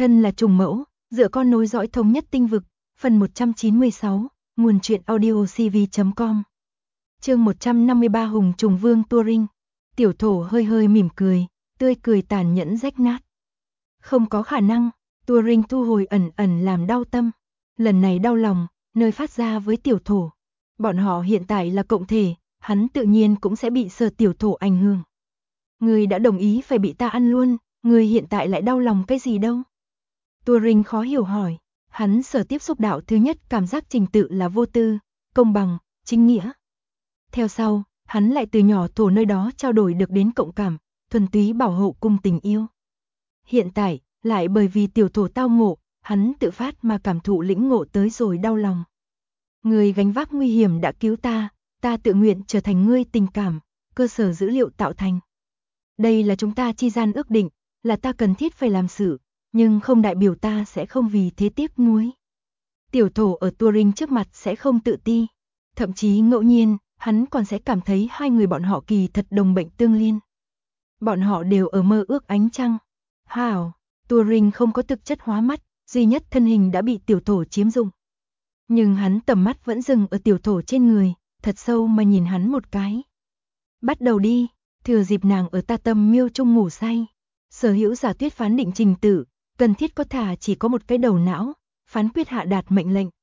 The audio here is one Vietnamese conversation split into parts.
Thân là trùng mẫu, dựa con nối dõi thống nhất tinh vực, phần 196, nguồn truyện audio cv.com. Chương 153 Hùng Trùng Vương Turing. Tiểu thổ hơi hơi mỉm cười, tươi cười tàn nhẫn rách nát. Không có khả năng, Turing thu hồi ẩn ẩn làm đau tâm. Lần này đau lòng, nơi phát ra với tiểu thổ. Bọn họ hiện tại là cộng thể, hắn tự nhiên cũng sẽ bị Sở tiểu thổ ảnh hưởng. Người đã đồng ý phải bị ta ăn luôn, người hiện tại lại đau lòng cái gì đâu? Turing khó hiểu hỏi, hắn sở tiếp xúc đạo thứ nhất cảm giác trình tự là vô tư, công bằng, chính nghĩa. Theo sau, hắn lại từ nhỏ thổ nơi đó trao đổi được đến cộng cảm, thuần túy bảo hộ cùng tình yêu. Hiện tại, lại bởi vì tiểu thổ tao ngộ, hắn tự phát mà cảm thụ lĩnh ngộ tới rồi đau lòng. Người gánh vác nguy hiểm đã cứu ta tự nguyện trở thành ngươi tình cảm, cơ sở dữ liệu tạo thành. Đây là chúng ta chi gian ước định, là ta cần thiết phải làm sự, nhưng không đại biểu ta sẽ không vì thế tiếc nuối. Tiểu thổ ở Turing trước mặt sẽ không tự ti, thậm chí ngẫu nhiên, hắn còn sẽ cảm thấy hai người bọn họ kỳ thật đồng bệnh tương liên. Bọn họ đều ở mơ ước ánh trăng. Hảo, Turing không có thực chất hóa mắt, duy nhất thân hình đã bị tiểu thổ chiếm dụng. Nhưng hắn tầm mắt vẫn dừng ở tiểu thổ trên người, thật sâu mà nhìn hắn một cái. Bắt đầu đi, thừa dịp nàng ở ta tâm miêu trung ngủ say. Sở hữu giả tuyết phán định trình tự, cần thiết có thả chỉ có một cái đầu não, phán quyết hạ đạt mệnh lệnh.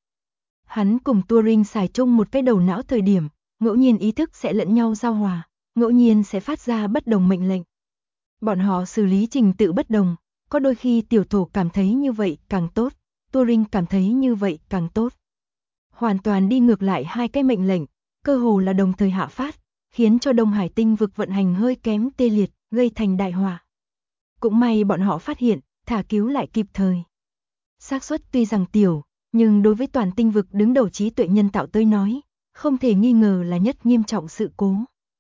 Hắn cùng Turing xài chung một cái đầu não thời điểm, ngẫu nhiên ý thức sẽ lẫn nhau giao hòa, ngẫu nhiên sẽ phát ra bất đồng mệnh lệnh. Bọn họ xử lý trình tự bất đồng, có đôi khi tiểu thổ cảm thấy như vậy càng tốt, Turing cảm thấy như vậy càng tốt. Hoàn toàn đi ngược lại hai cái mệnh lệnh, cơ hồ là đồng thời hạ phát, khiến cho Đông Hải tinh vực vận hành hơi kém tê liệt, gây thành đại họa. Cũng may bọn họ phát hiện, thả cứu lại kịp thời. Xác suất tuy rằng tiểu, nhưng đối với toàn tinh vực đứng đầu trí tuệ nhân tạo tới nói, không thể nghi ngờ là nhất nghiêm trọng sự cố.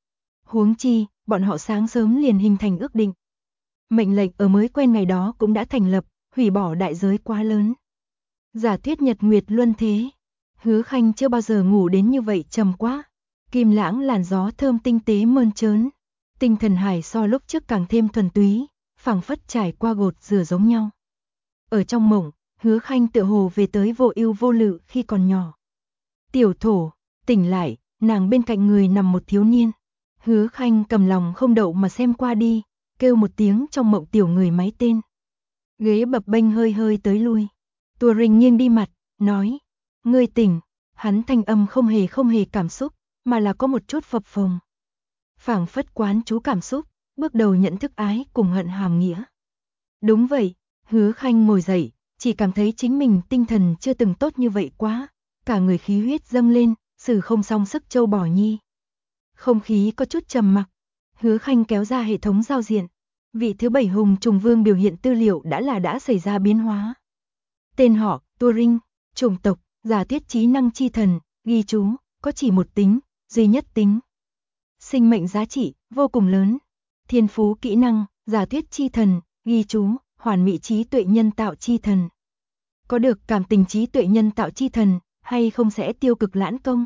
Huống chi, bọn họ sáng sớm liền hình thành ước định. Mệnh lệnh ở mới quen ngày đó cũng đã thành lập, hủy bỏ đại giới quá lớn. Giả thuyết nhật nguyệt luân thế. Hứa Khanh chưa bao giờ ngủ đến như vậy trầm quá. Kim lãng làn gió thơm tinh tế mơn trớn. Tinh thần hải so lúc trước càng thêm thuần túy, phảng phất trải qua gột rửa giống nhau. Ở trong mộng, Hứa Khanh tựa hồ về tới vô ưu vô lự khi còn nhỏ. Tiểu thổ, tỉnh lại, nàng bên cạnh người nằm một thiếu niên. Hứa Khanh cầm lòng không đậu mà xem qua đi, kêu một tiếng trong mộng tiểu người máy tên. Ghế bập bênh hơi hơi tới lui. Turing nghiêng đi mặt, nói, ngươi tỉnh. Hắn thanh âm không hề cảm xúc, mà là có một chút phập phồng. Phảng phất quán chú cảm xúc, bước đầu nhận thức ái cùng hận hàm nghĩa. Đúng vậy, Hứa Khanh ngồi dậy, chỉ cảm thấy chính mình tinh thần chưa từng tốt như vậy quá, cả người khí huyết dâng lên, xử không song sức châu bò nhi. Không khí có chút trầm mặc, Hứa Khanh kéo ra hệ thống giao diện. Vị thứ 7 Hùng Trùng Vương biểu hiện tư liệu đã xảy ra biến hóa. Tên họ, Turing, chủng tộc, giả thuyết trí năng chi thần, ghi chú, có chỉ một tính, duy nhất tính. Sinh mệnh giá trị, vô cùng lớn. Thiên phú kỹ năng, giả thuyết chi thần, ghi chú, hoàn mỹ trí tuệ nhân tạo chi thần. Có được cảm tình trí tuệ nhân tạo chi thần, hay không sẽ tiêu cực lãn công?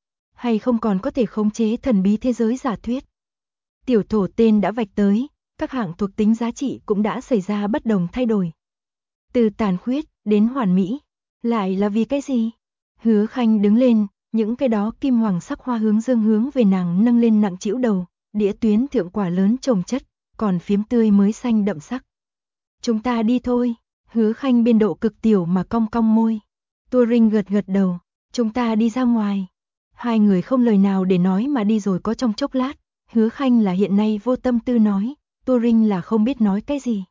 Hay không còn có thể khống chế thần bí thế giới giả thuyết? Tiểu thổ tên đã vạch tới, các hạng thuộc tính giá trị cũng đã xảy ra bất đồng thay đổi. Từ tàn khuyết đến hoàn mỹ, lại là vì cái gì? Hứa Khanh đứng lên, những cái đó kim hoàng sắc hoa hướng dương hướng về nàng nâng lên nặng trĩu đầu, đĩa tuyến thượng quả lớn chồng chất, còn phiếm tươi mới xanh đậm sắc. Chúng ta đi thôi. Hứa Khanh biên độ cực tiểu mà cong cong môi. Turing gật đầu, chúng ta đi ra ngoài. Hai người không lời nào để nói mà đi rồi có trong chốc lát. Hứa Khanh là hiện nay vô tâm tư nói, Turing là không biết nói cái gì.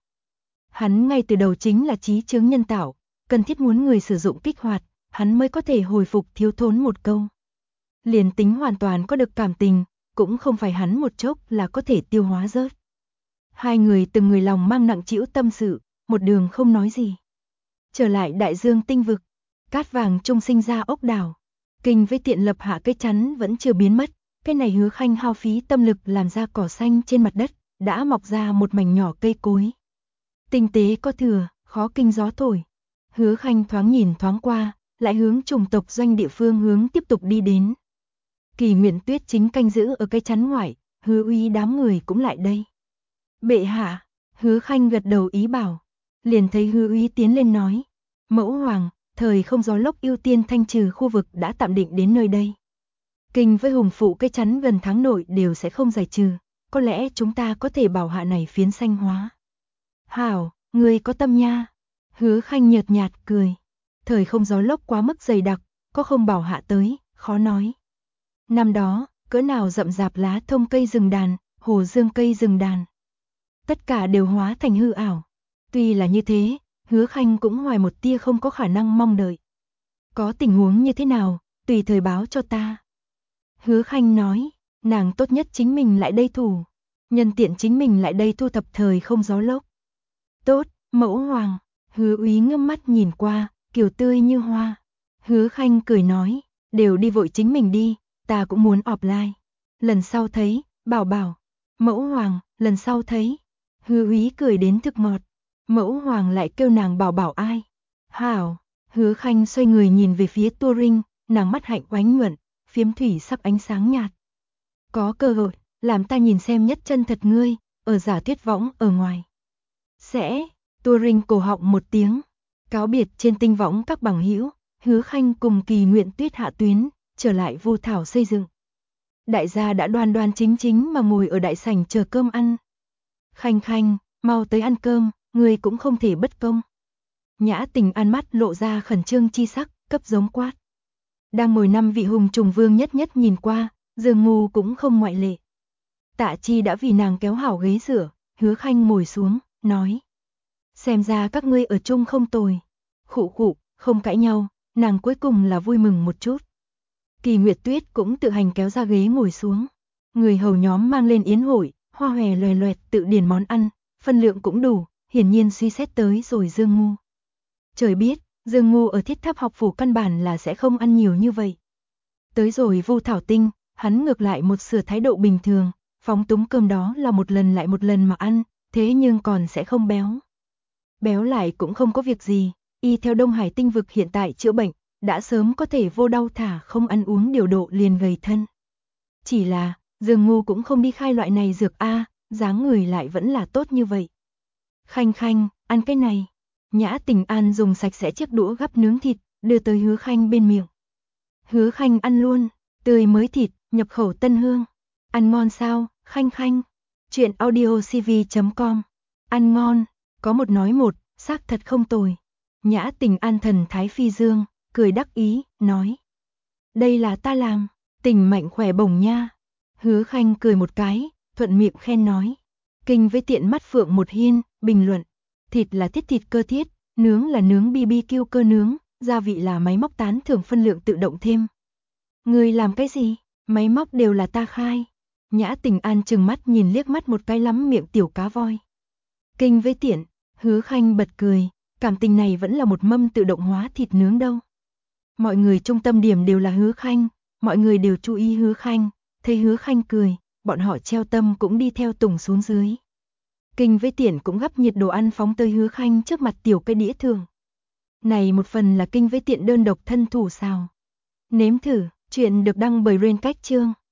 Hắn ngay từ đầu chính là trí chướng nhân tạo, cần thiết muốn người sử dụng kích hoạt, hắn mới có thể hồi phục thiếu thốn một câu. Liền tính hoàn toàn có được cảm tình, cũng không phải hắn một chốc là có thể tiêu hóa rớt. Hai người từng người lòng mang nặng trĩu tâm sự, một đường không nói gì. Trở lại đại dương tinh vực, cát vàng trung sinh ra ốc đảo. Kinh với tiện lập hạ cái chắn vẫn chưa biến mất, cái này Hứa Khanh hao phí tâm lực làm ra cỏ xanh trên mặt đất, đã mọc ra một mảnh nhỏ cây cối. Tinh tế có thừa, khó kinh gió thổi. Hứa Khanh thoáng nhìn thoáng qua, lại hướng chủng tộc doanh địa phương hướng tiếp tục đi đến. Kỳ Nguyện Tuyết chính canh giữ ở cái chắn ngoại, Hứa Uy đám người cũng lại đây. Bệ hạ, Hứa Khanh gật đầu ý bảo. liền thấy Hứa Úy tiến lên nói, mẫu hoàng, thời không gió lốc ưu tiên thanh trừ khu vực đã tạm định đến nơi đây. Kinh với hùng phụ cây chắn gần tháng nội đều sẽ không giải trừ, có lẽ chúng ta có thể bảo hạ này phiến xanh hóa. Hảo, ngươi có tâm nha. Hứa Khanh nhợt nhạt cười. Thời không gió lốc quá mức dày đặc, có không bảo hạ tới, khó nói. Năm đó, cỡ nào rậm rạp lá thông cây rừng đàn, hồ dương cây rừng đàn. Tất cả đều hóa thành hư ảo. Tuy là như thế, Hứa Khanh cũng hoài một tia không có khả năng mong đợi. Có tình huống như thế nào, tùy thời báo cho ta. Hứa Khanh nói, nàng tốt nhất chính mình lại đây thủ. Nhân tiện chính mình lại đây thu thập thời không gió lốc. Tốt, mẫu hoàng. Hứa Úy ngước mắt nhìn qua, kiều tươi như hoa. Hứa Khanh cười nói, đều đi vội chính mình đi, ta cũng muốn offline. Lần sau thấy, bảo bảo. Mẫu hoàng, lần sau thấy. Hứa Úy cười đến thực ngọt. Mẫu hoàng lại kêu nàng bảo bảo ai. Hảo. Hứa Khanh xoay người nhìn về phía Turing, nàng mắt hạnh oánh nhuận, phiếm thủy sắc ánh sáng nhạt. Có cơ hội, làm ta nhìn xem nhất chân thật ngươi, ở giả tuyết võng ở ngoài. Sẽ, Turing cổ họng một tiếng, cáo biệt trên tinh võng các bằng hữu, Hứa Khanh cùng Kỳ Nguyện Tuyết hạ tuyến, trở lại Vu Thảo xây dựng. Đại gia đã đoan đoan chính chính mà ngồi ở đại sảnh chờ cơm ăn. Khanh Khanh, mau tới ăn cơm, ngươi cũng không thể bất công. Nhã Tình An mắt lộ ra khẩn trương chi sắc, cấp giống quát. Đang ngồi 5 vị hùng trùng vương nhất nhất nhìn qua, Dương Ngu cũng không ngoại lệ. Tạ Chi đã vì nàng kéo hảo ghế rửa, Hứa Khanh ngồi xuống, nói. Xem ra các ngươi ở chung không tồi. Khụ khụ, không cãi nhau, nàng cuối cùng là vui mừng một chút. Kỳ Nguyệt Tuyết cũng tự hành kéo ra ghế ngồi xuống. Người hầu nhóm mang lên yến hội, hoa hòe loè loẹt tự điền món ăn, phân lượng cũng đủ, hiển nhiên suy xét tới rồi Dương Ngu. Trời biết, Dương Ngu ở Thiết Tháp học phủ căn bản là sẽ không ăn nhiều như vậy. Tới rồi Vu Thảo Tinh, hắn ngược lại một sửa thái độ bình thường, phóng túng cơm đó là một lần lại một lần mà ăn, thế nhưng còn sẽ không béo. Béo lại cũng không có việc gì, y theo Đông Hải tinh vực hiện tại chữa bệnh, đã sớm có thể vô đau thả không ăn uống điều độ liền gầy thân. Chỉ là, Dương Ngu cũng không đi khai loại này dược a, dáng người lại vẫn là tốt như vậy. Khanh Khanh, ăn cái này. Nhã Tình An dùng sạch sẽ chiếc đũa gắp nướng thịt, đưa tới Hứa Khanh bên miệng. Hứa Khanh ăn luôn, tươi mới thịt, nhập khẩu tân hương. Ăn ngon sao, Khanh Khanh? Chuyện audiocv.com. Ăn ngon, có một nói một, xác thật không tồi. Nhã Tình An thần thái phi dương, cười đắc ý, nói. Đây là ta làm, Tình mạnh khỏe bổng nha. Hứa Khanh cười một cái, thuận miệng khen nói. Kinh với tiện mắt phượng một hiên, bình luận. Thịt là thiết thịt cơ thiết, nướng là nướng BBQ cơ nướng, gia vị là máy móc tán thưởng phân lượng tự động thêm. Người làm cái gì? Máy móc đều là ta khai. Nhã Tình An trừng mắt nhìn liếc mắt một cái lắm miệng tiểu cá voi. Kinh với tiện, Hứa Khanh bật cười, cảm tình này vẫn là một mâm tự động hóa thịt nướng đâu. Mọi người trung tâm điểm đều là Hứa Khanh, mọi người đều chú ý Hứa Khanh, thấy Hứa Khanh cười, bọn họ treo tâm cũng đi theo tùng xuống dưới. Kinh với tiện cũng gắp nhiệt đồ ăn phóng tới Hứa Khanh trước mặt tiểu cái đĩa thường. Này một phần là kinh với tiện đơn độc thân thủ xào. Nếm thử, chuyện được đăng bởi Rain Cách Chương.